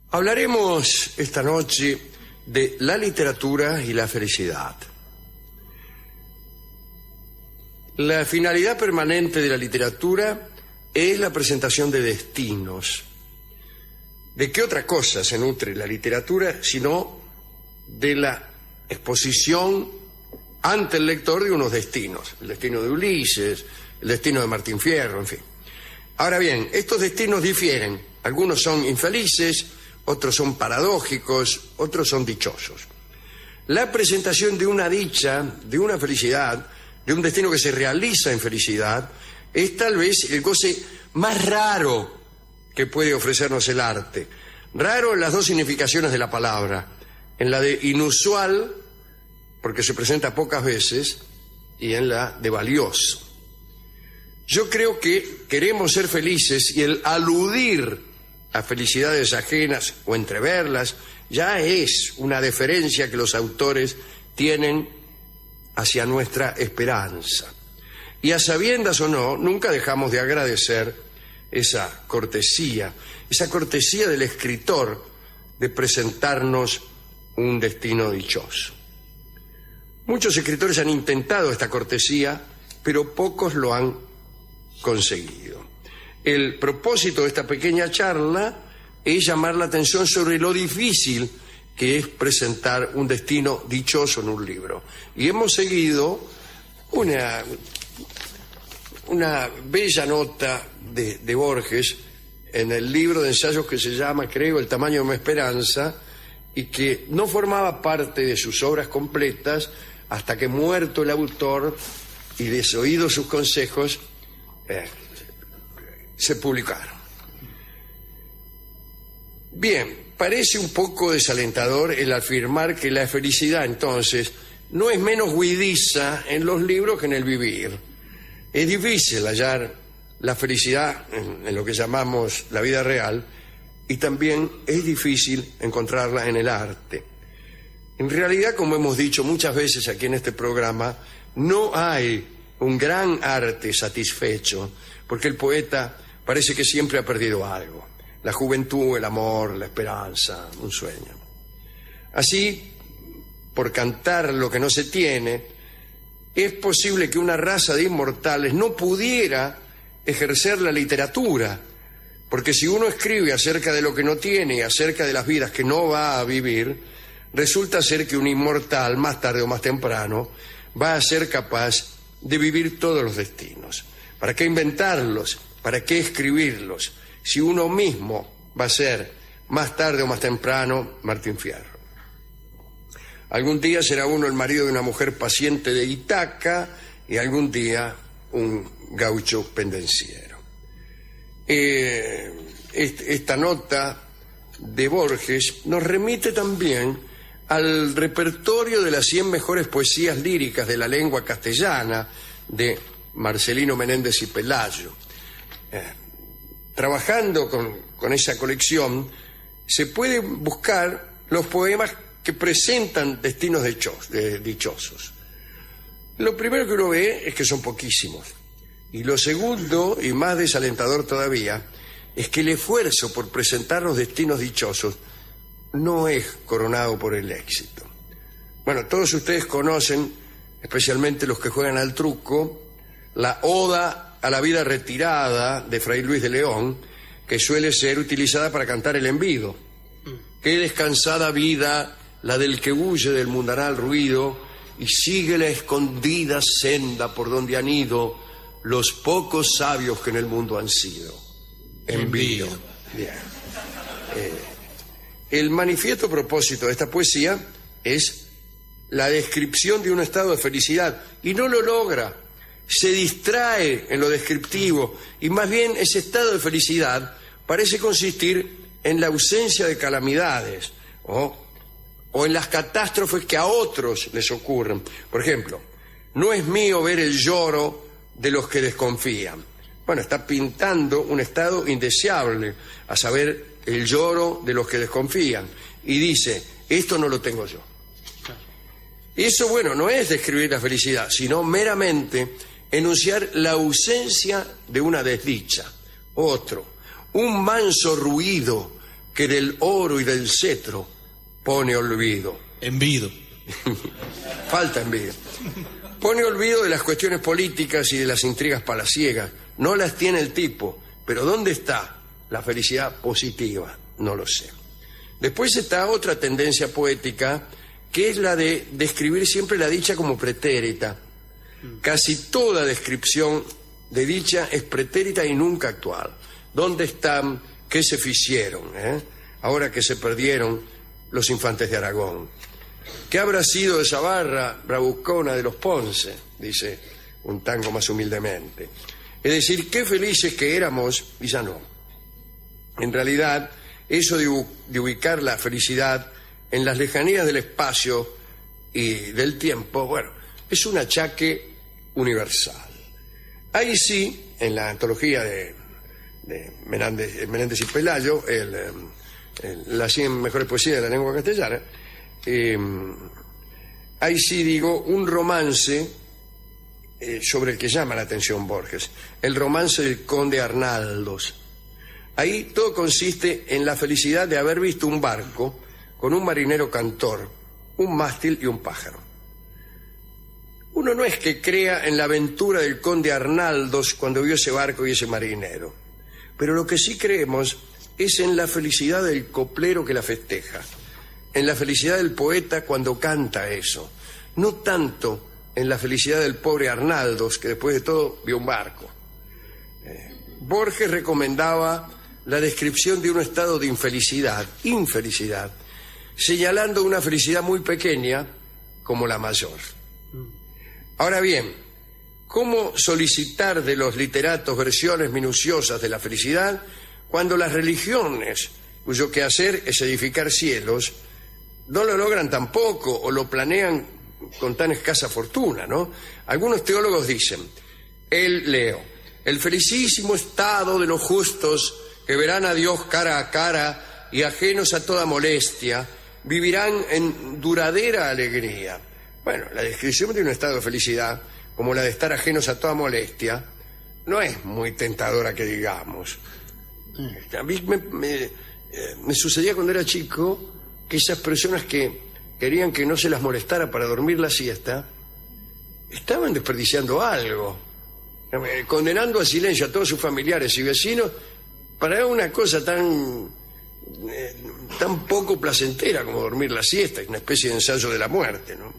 Hablaremos esta noche de la literatura y la felicidad. La finalidad permanente de la literatura es la presentación de destinos. ¿De qué otra cosa se nutre la literatura sino de la exposición ante el lector de unos destinos? El destino de Ulises, el destino de Martín Fierro, en fin. Ahora bien, estos destinos difieren. Algunos son infelices, otros son paradójicos, otros son dichosos. La presentación de una dicha, de una felicidad, de un destino que se realiza en felicidad, es tal vez el goce más raro que puede ofrecernos el arte. Raro en las dos significaciones de la palabra, en la de inusual, porque se presenta pocas veces, y en la de valioso. Yo creo que queremos ser felices y el aludir a felicidades ajenas o entreverlas ya es una deferencia que los autores tienen hacia nuestra esperanza. Y a sabiendas o no, nunca dejamos de agradecer esa cortesía del escritor de presentarnos un destino dichoso. Muchos escritores han intentado esta cortesía, pero pocos lo han conseguido. El propósito de esta pequeña charla es llamar la atención sobre lo difícil que es presentar un destino dichoso en un libro. Y hemos seguido una bella nota de Borges en el libro de ensayos que se llama, creo, El tamaño de mi esperanza, y que no formaba parte de sus obras completas hasta que, muerto el autor y desoídos sus consejos, se publicaron. Bien, parece un poco desalentador el afirmar que la felicidad, entonces, no es menos huidiza en los libros que en el vivir. Es difícil hallar la felicidad en lo que llamamos la vida real, y también es difícil encontrarla en el arte. En realidad, como hemos dicho muchas veces aquí en este programa, no hay un gran arte satisfecho, porque el poeta parece que siempre ha perdido algo: la juventud, el amor, la esperanza, un sueño. Así, por cantar lo que no se tiene, es posible que una raza de inmortales no pudiera ejercer la literatura, porque si uno escribe acerca de lo que no tiene y acerca de las vidas que no va a vivir, resulta ser que un inmortal, más tarde o más temprano, va a ser capaz de vivir todos los destinos. ¿Para qué inventarlos? ¿Para qué escribirlos? Si uno mismo va a ser, más tarde o más temprano, Martín Fierro. Algún día será uno el marido de una mujer paciente de Itaca y algún día un gaucho pendenciero. Esta nota de Borges nos remite también al repertorio de las 100 mejores poesías líricas de la lengua castellana de Marcelino Menéndez y Pelayo. Trabajando con esa colección, se pueden buscar los poemas que presentan destinos dichosos. Lo primero que uno ve es que son poquísimos. Y lo segundo, y más desalentador todavía, es que el esfuerzo por presentar los destinos dichosos no es coronado por el éxito. Bueno, todos ustedes conocen, especialmente los que juegan al truco, la Oda a la vida retirada de Fray Luis de León, que suele ser utilizada para cantar el envido. Qué descansada vida la del que huye del mundanal ruido y sigue la escondida senda por donde han ido los pocos sabios que en el mundo han sido. Envido. Bien. El manifiesto propósito de esta poesía es la descripción de un estado de felicidad, y no lo logra. Se distrae en lo descriptivo, y más bien ese estado de felicidad parece consistir en la ausencia de calamidades o en las catástrofes que a otros les ocurren. Por ejemplo, no es mío ver el lloro de los que desconfían. Bueno, está pintando un estado indeseable, a saber, el lloro de los que desconfían, y dice, esto no lo tengo yo. Eso, bueno, no es describir la felicidad, sino meramente enunciar la ausencia de una desdicha. Otro, un manso ruido que del oro y del cetro pone olvido. Envido. Falta envidia. Pone olvido de las cuestiones políticas y de las intrigas palaciegas. No las tiene el tipo, pero ¿dónde está la felicidad positiva? No lo sé. Después está otra tendencia poética, que es la de describir siempre la dicha como pretérita. Casi toda descripción de dicha es pretérita y nunca actual. ¿Dónde están? ¿Qué se hicieron? Ahora que se perdieron los infantes de Aragón. ¿Qué habrá sido de esa barra bravucona de los Ponce? Dice un tango más humildemente. Es decir, qué felices que éramos y ya no. En realidad, eso de ubicar la felicidad en las lejanías del espacio y del tiempo, bueno, es un achaque universal. Ahí sí, en la antología de Menéndez y Pelayo, las 100 mejores poesías de la lengua castellana, ahí sí digo un romance sobre el que llama la atención Borges, el romance del conde Arnaldos. Ahí todo consiste en la felicidad de haber visto un barco con un marinero cantor, un mástil y un pájaro. Uno no es que crea en la aventura del conde Arnaldos cuando vio ese barco y ese marinero, pero lo que sí creemos es en la felicidad del coplero que la festeja, en la felicidad del poeta cuando canta eso, no tanto en la felicidad del pobre Arnaldos, que después de todo vio un barco. Borges recomendaba la descripción de un estado de infelicidad, señalando una felicidad muy pequeña como la mayor. Ahora bien, ¿cómo solicitar de los literatos versiones minuciosas de la felicidad cuando las religiones, cuyo quehacer es edificar cielos, no lo logran tampoco o lo planean con tan escasa fortuna, ¿no? Algunos teólogos dicen, el felicísimo estado de los justos que verán a Dios cara a cara y ajenos a toda molestia, vivirán en duradera alegría. Bueno, la descripción de un estado de felicidad, como la de estar ajenos a toda molestia, no es muy tentadora que digamos. A mí me sucedía cuando era chico que esas personas que querían que no se las molestara para dormir la siesta, estaban desperdiciando algo, condenando al silencio a todos sus familiares y vecinos para una cosa tan poco placentera como dormir la siesta, una especie de ensayo de la muerte, ¿no?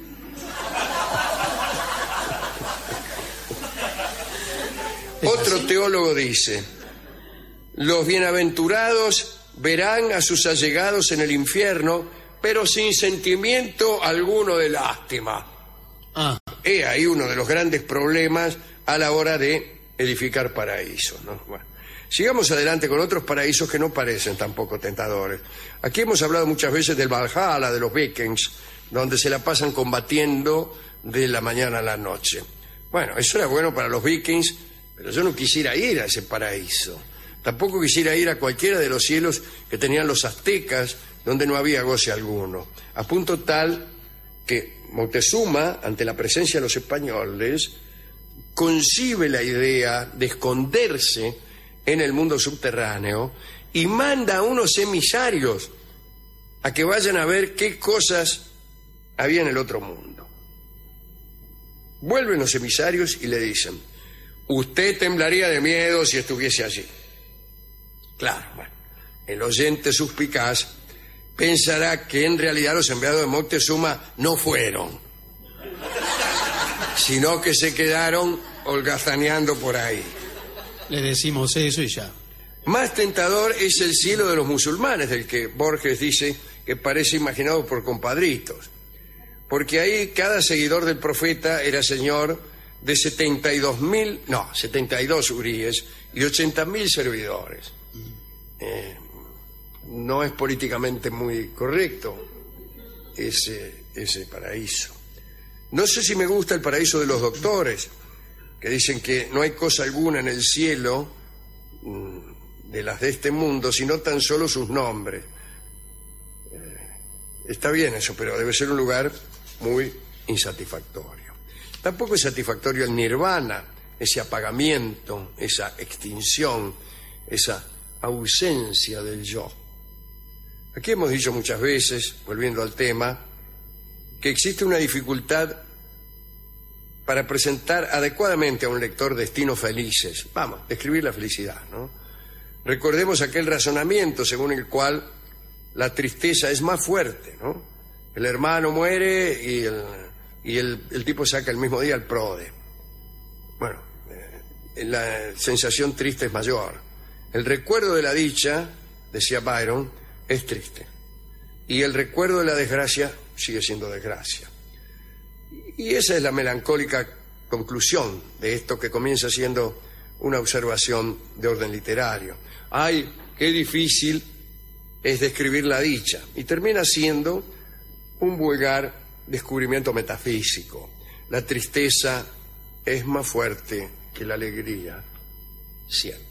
Otro teólogo dice, los bienaventurados verán a sus allegados en el infierno, pero sin sentimiento alguno de lástima. He ahí uno de los grandes problemas a la hora de edificar paraísos, ¿no? Bueno, sigamos adelante con otros paraísos que no parecen tampoco tentadores. Aquí hemos hablado muchas veces del Valhalla, de los Vikings, donde se la pasan combatiendo de la mañana a la noche. Bueno, eso era bueno para los Vikings, pero yo no quisiera ir a ese paraíso. Tampoco quisiera ir a cualquiera de los cielos que tenían los aztecas, donde no había goce alguno. A punto tal que Moctezuma, ante la presencia de los españoles, concibe la idea de esconderse en el mundo subterráneo y manda a unos emisarios a que vayan a ver qué cosas había en el otro mundo. Vuelven los emisarios y le dicen, usted temblaría de miedo si estuviese allí. Claro, bueno, el oyente suspicaz pensará que en realidad los enviados de Moctezuma no fueron, sino que se quedaron holgazaneando por ahí. Le decimos eso y ya. Más tentador es el cielo de los musulmanes, del que Borges dice que parece imaginado por compadritos, porque ahí cada seguidor del profeta era señor de 72 uríes y 80.000 servidores. No es políticamente muy correcto ese paraíso. No sé si me gusta el paraíso de los doctores, que dicen que no hay cosa alguna en el cielo de las de este mundo, sino tan solo sus nombres. Está bien eso, pero debe ser un lugar muy insatisfactorio. Tampoco es satisfactorio el nirvana, ese apagamiento, esa extinción, esa ausencia del yo. Aquí hemos dicho muchas veces, volviendo al tema, que existe una dificultad para presentar adecuadamente a un lector destinos felices. Vamos, describir la felicidad, ¿no? Recordemos aquel razonamiento según el cual la tristeza es más fuerte, ¿no? El hermano muere y el tipo saca el mismo día el prode. Bueno, la sensación triste es mayor. El recuerdo de la dicha, decía Byron, es triste. Y el recuerdo de la desgracia sigue siendo desgracia. Y esa es la melancólica conclusión de esto que comienza siendo una observación de orden literario. ¡Ay, qué difícil es describir la dicha! Y termina siendo un vulgar descubrimiento metafísico. La tristeza es más fuerte que la alegría siempre.